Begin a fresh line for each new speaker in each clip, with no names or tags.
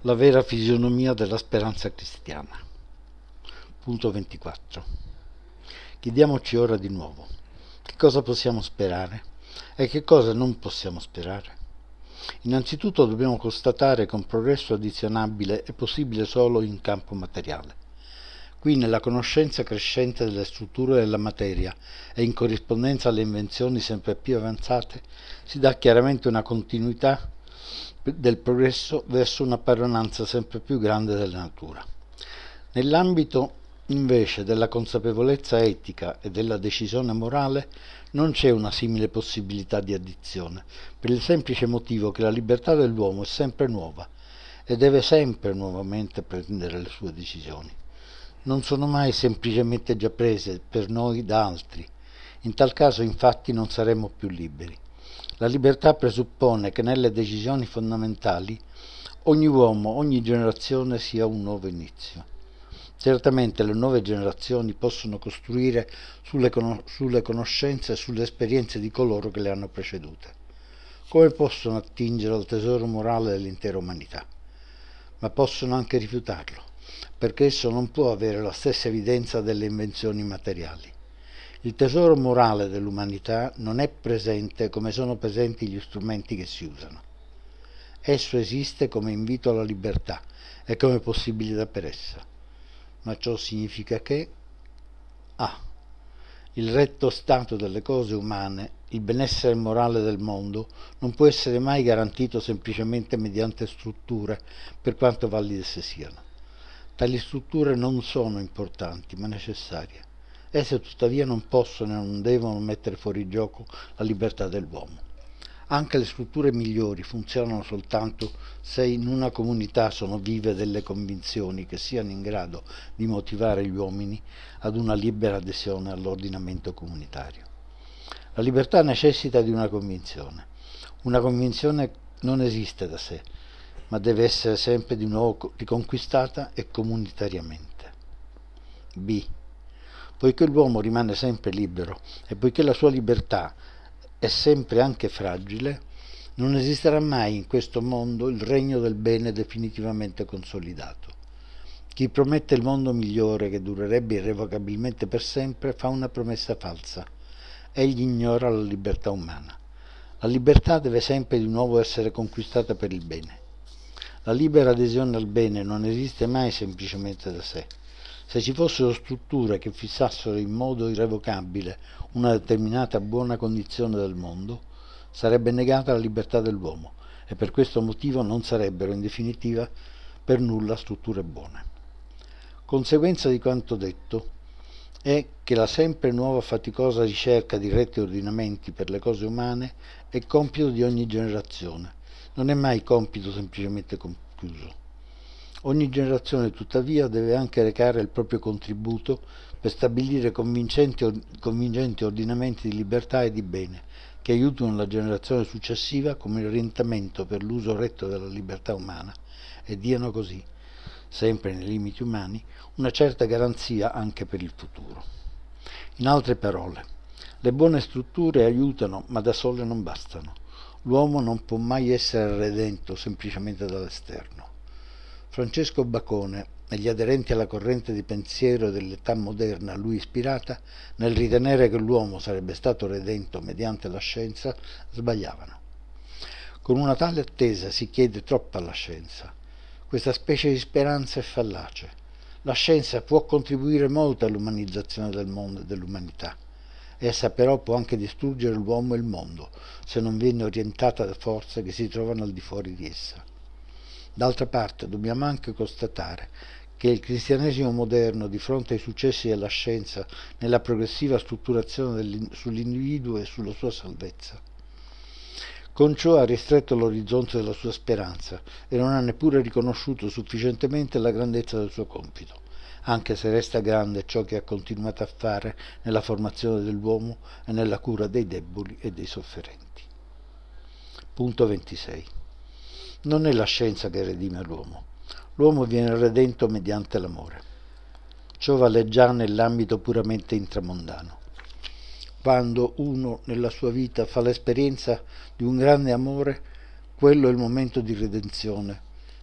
La vera fisionomia della speranza cristiana. Punto 24. Chiediamoci ora di nuovo, che cosa possiamo sperare e che cosa non possiamo sperare? Innanzitutto dobbiamo constatare che un progresso addizionabile è possibile solo in campo materiale. Qui, nella conoscenza crescente delle strutture della materia e in corrispondenza alle invenzioni sempre più avanzate, si dà chiaramente una continuità del progresso verso una padronanza sempre più grande della natura. Nell'ambito invece della consapevolezza etica e della decisione morale non c'è una simile possibilità di addizione, per il semplice motivo che la libertà dell'uomo è sempre nuova e deve sempre nuovamente prendere le sue decisioni. Non sono mai semplicemente già prese per noi da altri. In tal caso infatti non saremmo più liberi. La libertà presuppone che nelle decisioni fondamentali ogni uomo, ogni generazione sia un nuovo inizio. Certamente le nuove generazioni possono costruire sulle conoscenze e sulle esperienze di coloro che le hanno precedute. Come possono attingere al tesoro morale dell'intera umanità? Ma possono anche rifiutarlo, perché esso non può avere la stessa evidenza delle invenzioni materiali. Il tesoro morale dell'umanità non è presente come sono presenti gli strumenti che si usano. Esso esiste come invito alla libertà e come possibilità per essa. Ma ciò significa che il retto stato delle cose umane, il benessere morale del mondo, non può essere mai garantito semplicemente mediante strutture, per quanto valide esse siano. Tali strutture non sono importanti, ma necessarie. Esse tuttavia non possono e non devono mettere fuori gioco la libertà dell'uomo. Anche le strutture migliori funzionano soltanto se in una comunità sono vive delle convinzioni che siano in grado di motivare gli uomini ad una libera adesione all'ordinamento comunitario. La libertà necessita di una convinzione. Una convinzione non esiste da sé, ma deve essere sempre di nuovo riconquistata e comunitariamente. B. Poiché l'uomo rimane sempre libero e poiché la sua libertà è sempre anche fragile, non esisterà mai in questo mondo il regno del bene definitivamente consolidato. Chi promette il mondo migliore che durerebbe irrevocabilmente per sempre fa una promessa falsa. Egli ignora la libertà umana. La libertà deve sempre di nuovo essere conquistata per il bene. La libera adesione al bene non esiste mai semplicemente da sé. Se ci fossero strutture che fissassero in modo irrevocabile una determinata buona condizione del mondo, sarebbe negata la libertà dell'uomo e per questo motivo non sarebbero in definitiva per nulla strutture buone. Conseguenza di quanto detto è che la sempre nuova faticosa ricerca di retti e ordinamenti per le cose umane è compito di ogni generazione, non è mai compito semplicemente concluso. Ogni generazione tuttavia deve anche recare il proprio contributo per stabilire convincenti ordinamenti di libertà e di bene che aiutino la generazione successiva come orientamento per l'uso retto della libertà umana e diano così, sempre nei limiti umani, una certa garanzia anche per il futuro. In altre parole, le buone strutture aiutano, ma da sole non bastano. L'uomo non può mai essere redento semplicemente dall'esterno. Francesco Bacone e gli aderenti alla corrente di pensiero dell'età moderna a lui ispirata, nel ritenere che l'uomo sarebbe stato redento mediante la scienza, sbagliavano. Con una tale attesa si chiede troppo alla scienza. Questa specie di speranza è fallace. La scienza può contribuire molto all'umanizzazione del mondo e dell'umanità. Essa però può anche distruggere l'uomo e il mondo, se non viene orientata da forze che si trovano al di fuori di essa. D'altra parte dobbiamo anche constatare che il cristianesimo moderno, di fronte ai successi della scienza nella progressiva strutturazione sull'individuo e sulla sua salvezza, con ciò ha ristretto l'orizzonte della sua speranza e non ha neppure riconosciuto sufficientemente la grandezza del suo compito, anche se resta grande ciò che ha continuato a fare nella formazione dell'uomo e nella cura dei deboli e dei sofferenti. Punto 26. Non è la scienza che redime l'uomo. L'uomo viene redento mediante l'amore. Ciò vale già nell'ambito puramente intramondano. Quando uno nella sua vita fa l'esperienza di un grande amore, quello è il momento di redenzione,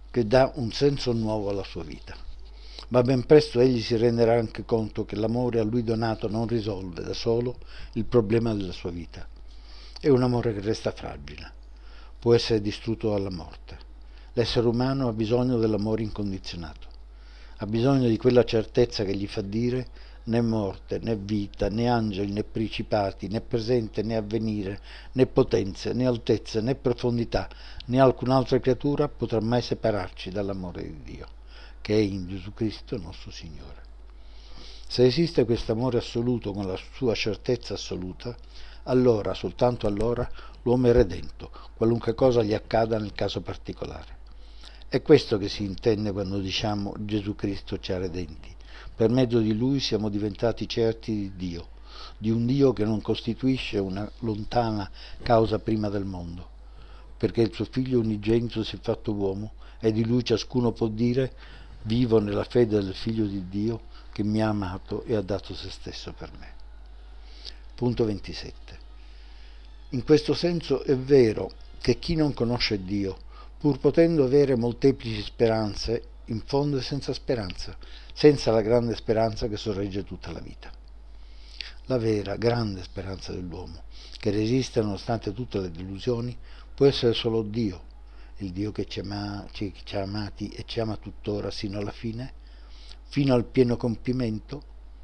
che dà un senso nuovo alla sua vita. Ma ben presto egli si renderà anche conto che l'amore a lui donato non risolve da solo il problema della sua vita. È un amore che resta fragile, può essere distrutto dalla morte. L'essere umano ha bisogno dell'amore incondizionato, ha bisogno di quella certezza che gli fa dire: né morte, né vita, né angeli, né principati, né presente, né avvenire, né potenze, né altezze, né profondità, né alcun'altra creatura potrà mai separarci dall'amore di Dio, che è in Gesù Cristo nostro Signore. Se esiste questo amore assoluto con la sua certezza assoluta, allora, soltanto allora, l'uomo è redento, qualunque cosa gli accada nel caso particolare. È questo che si intende quando diciamo Gesù Cristo ci ha redenti. Per mezzo di Lui siamo diventati certi di Dio, di un Dio che non costituisce una lontana causa prima del mondo, perché il suo Figlio unigenito si è fatto uomo e di Lui ciascuno può dire: vivo nella fede del Figlio di Dio che mi ha amato e ha dato se stesso per me. Punto 27. In questo senso è vero che chi non conosce Dio, pur potendo avere molteplici speranze, in fondo è senza speranza, senza la grande speranza che sorregge tutta la vita. La vera, grande speranza dell'uomo, che resiste nonostante tutte le delusioni, può essere solo Dio, il Dio che ci ha amati e ci ama tuttora sino alla fine, fino al pieno compimento.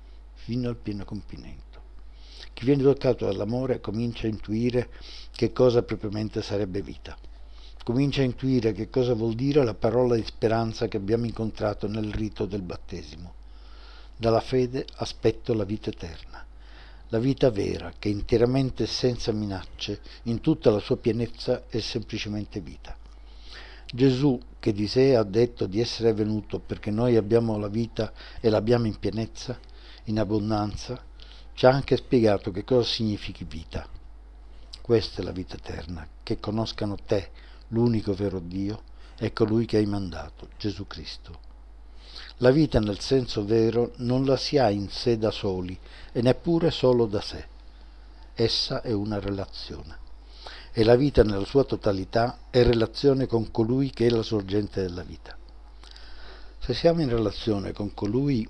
Chi viene dotato dall'amore comincia a intuire che cosa propriamente sarebbe vita. Comincia a intuire che cosa vuol dire la parola di speranza che abbiamo incontrato nel rito del battesimo. Dalla fede aspetto la vita eterna, la vita vera che interamente senza minacce, in tutta la sua pienezza, è semplicemente vita. Gesù, che di sé ha detto di essere venuto perché noi abbiamo la vita e l'abbiamo in pienezza, in abbondanza, ci ha anche spiegato che cosa significhi vita. Questa è la vita eterna, che conoscano te, l'unico vero Dio, e colui che hai mandato, Gesù Cristo. La vita nel senso vero non la si ha in sé da soli e neppure solo da sé. Essa è una relazione. E la vita nella sua totalità è relazione con colui che è la sorgente della vita. Se siamo in relazione con colui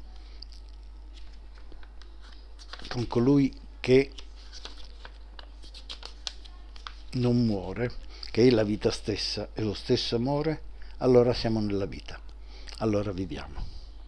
che non muore, che è la vita stessa e lo stesso amore, allora siamo nella vita, allora viviamo.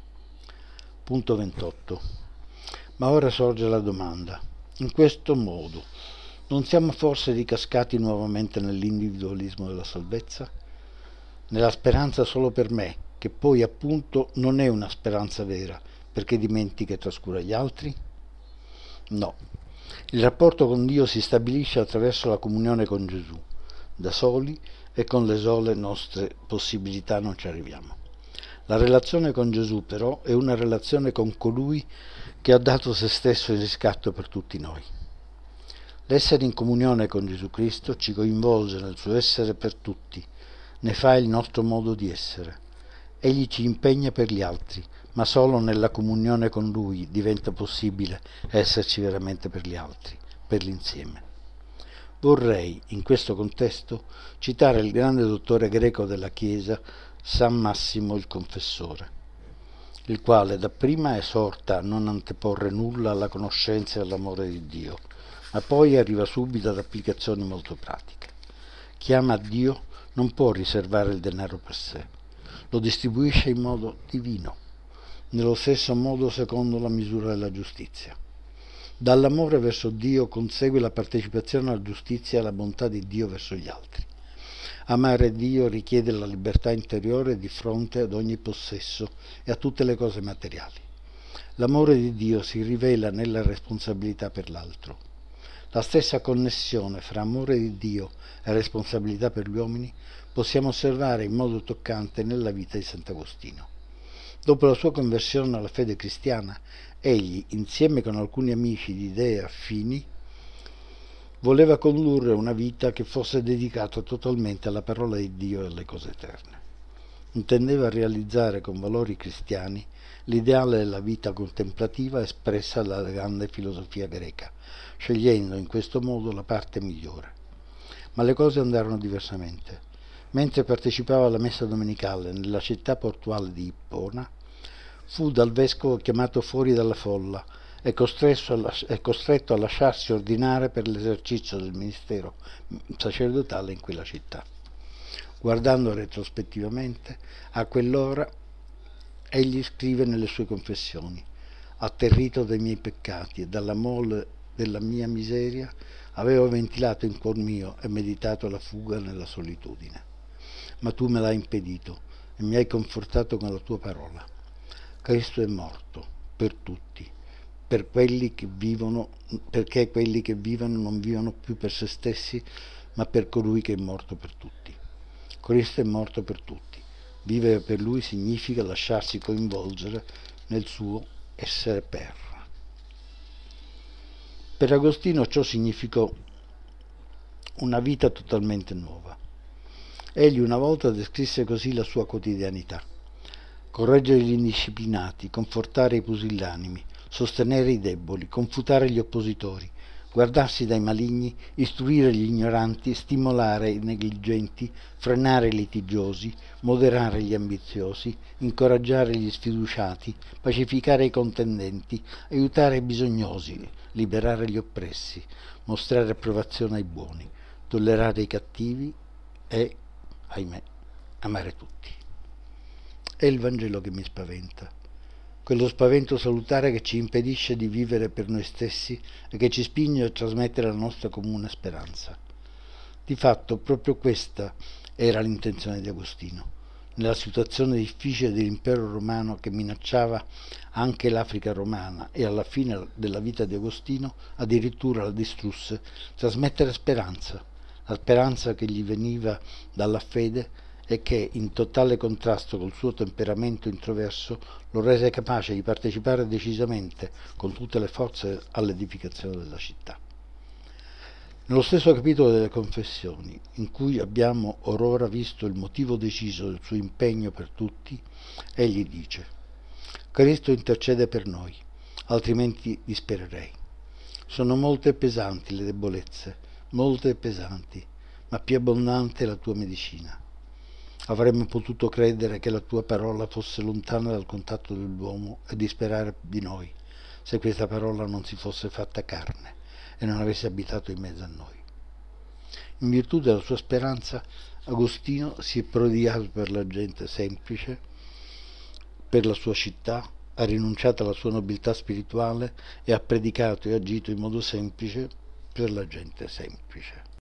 Punto 28. Ma ora sorge la domanda: in questo modo non siamo forse ricascati nuovamente nell'individualismo della salvezza? Nella speranza solo per me, che poi appunto non è una speranza vera, perché dimentica e trascura gli altri? No. Il rapporto con Dio si stabilisce attraverso la comunione con Gesù. Da soli e con le sole nostre possibilità non ci arriviamo. La relazione con Gesù però è una relazione con colui che ha dato se stesso in riscatto per tutti noi. L'essere in comunione con Gesù Cristo ci coinvolge nel suo essere per tutti, ne fa il nostro modo di essere. Egli ci impegna per gli altri, ma solo nella comunione con Lui diventa possibile esserci veramente per gli altri, per l'insieme. Vorrei, in questo contesto, citare il grande dottore greco della Chiesa, San Massimo il Confessore, il quale dapprima esorta a non anteporre nulla alla conoscenza e all'amore di Dio, ma poi arriva subito ad applicazioni molto pratiche. Chi ama Dio non può riservare il denaro per sé, lo distribuisce in modo divino, nello stesso modo secondo la misura della giustizia. Dall'amore verso Dio consegue la partecipazione alla giustizia e alla bontà di Dio verso gli altri. Amare Dio richiede la libertà interiore di fronte ad ogni possesso e a tutte le cose materiali. L'amore di Dio si rivela nella responsabilità per l'altro. La stessa connessione fra amore di Dio e responsabilità per gli uomini possiamo osservare in modo toccante nella vita di Sant'Agostino. Dopo la sua conversione alla fede cristiana, egli, insieme con alcuni amici di idee affini, voleva condurre una vita che fosse dedicata totalmente alla parola di Dio e alle cose eterne. Intendeva realizzare con valori cristiani l'ideale della vita contemplativa espressa dalla grande filosofia greca, scegliendo in questo modo la parte migliore. Ma le cose andarono diversamente. Mentre partecipava alla messa domenicale nella città portuale di Ippona, fu dal vescovo chiamato fuori dalla folla e costretto a lasciarsi ordinare per l'esercizio del ministero sacerdotale in quella città. Guardando retrospettivamente, a quell'ora egli scrive nelle sue confessioni: atterrito dai miei peccati e dalla mole della mia miseria, avevo ventilato in cuor mio e meditato la fuga nella solitudine. Ma tu me l'hai impedito e mi hai confortato con la tua parola. Cristo è morto per tutti, per quelli che vivono, perché quelli che vivono non vivono più per se stessi, ma per colui che è morto per tutti. Cristo è morto per tutti. Vivere per lui significa lasciarsi coinvolgere nel suo essere per. Per Agostino ciò significò una vita totalmente nuova. Egli una volta descrisse così la sua quotidianità: correggere gli indisciplinati, confortare i pusillanimi, sostenere i deboli, confutare gli oppositori, guardarsi dai maligni, istruire gli ignoranti, stimolare i negligenti, frenare i litigiosi, moderare gli ambiziosi, incoraggiare gli sfiduciati, pacificare i contendenti, aiutare i bisognosi, liberare gli oppressi, mostrare approvazione ai buoni, tollerare i cattivi e, ahimè, amare tutti. È il Vangelo che mi spaventa, quello spavento salutare che ci impedisce di vivere per noi stessi e che ci spinge a trasmettere la nostra comune speranza. Di fatto, proprio questa era l'intenzione di Agostino. Nella situazione difficile dell'impero romano che minacciava anche l'Africa romana e alla fine della vita di Agostino addirittura la distrusse, trasmettere speranza, la speranza che gli veniva dalla fede e che, in totale contrasto col suo temperamento introverso, lo rese capace di partecipare decisamente, con tutte le forze, all'edificazione della città. Nello stesso capitolo delle Confessioni, in cui abbiamo or ora visto il motivo deciso del suo impegno per tutti, egli dice: Cristo intercede per noi, altrimenti dispererei. Sono molte e pesanti le debolezze, molte e pesanti, ma più abbondante è la tua medicina. Avremmo potuto credere che la tua parola fosse lontana dal contatto dell'uomo e disperare di noi, se questa parola non si fosse fatta carne e non avesse abitato in mezzo a noi. In virtù della sua speranza, Agostino si è prodigato per la gente semplice, per la sua città, ha rinunciato alla sua nobiltà spirituale e ha predicato e agito in modo semplice per la gente semplice.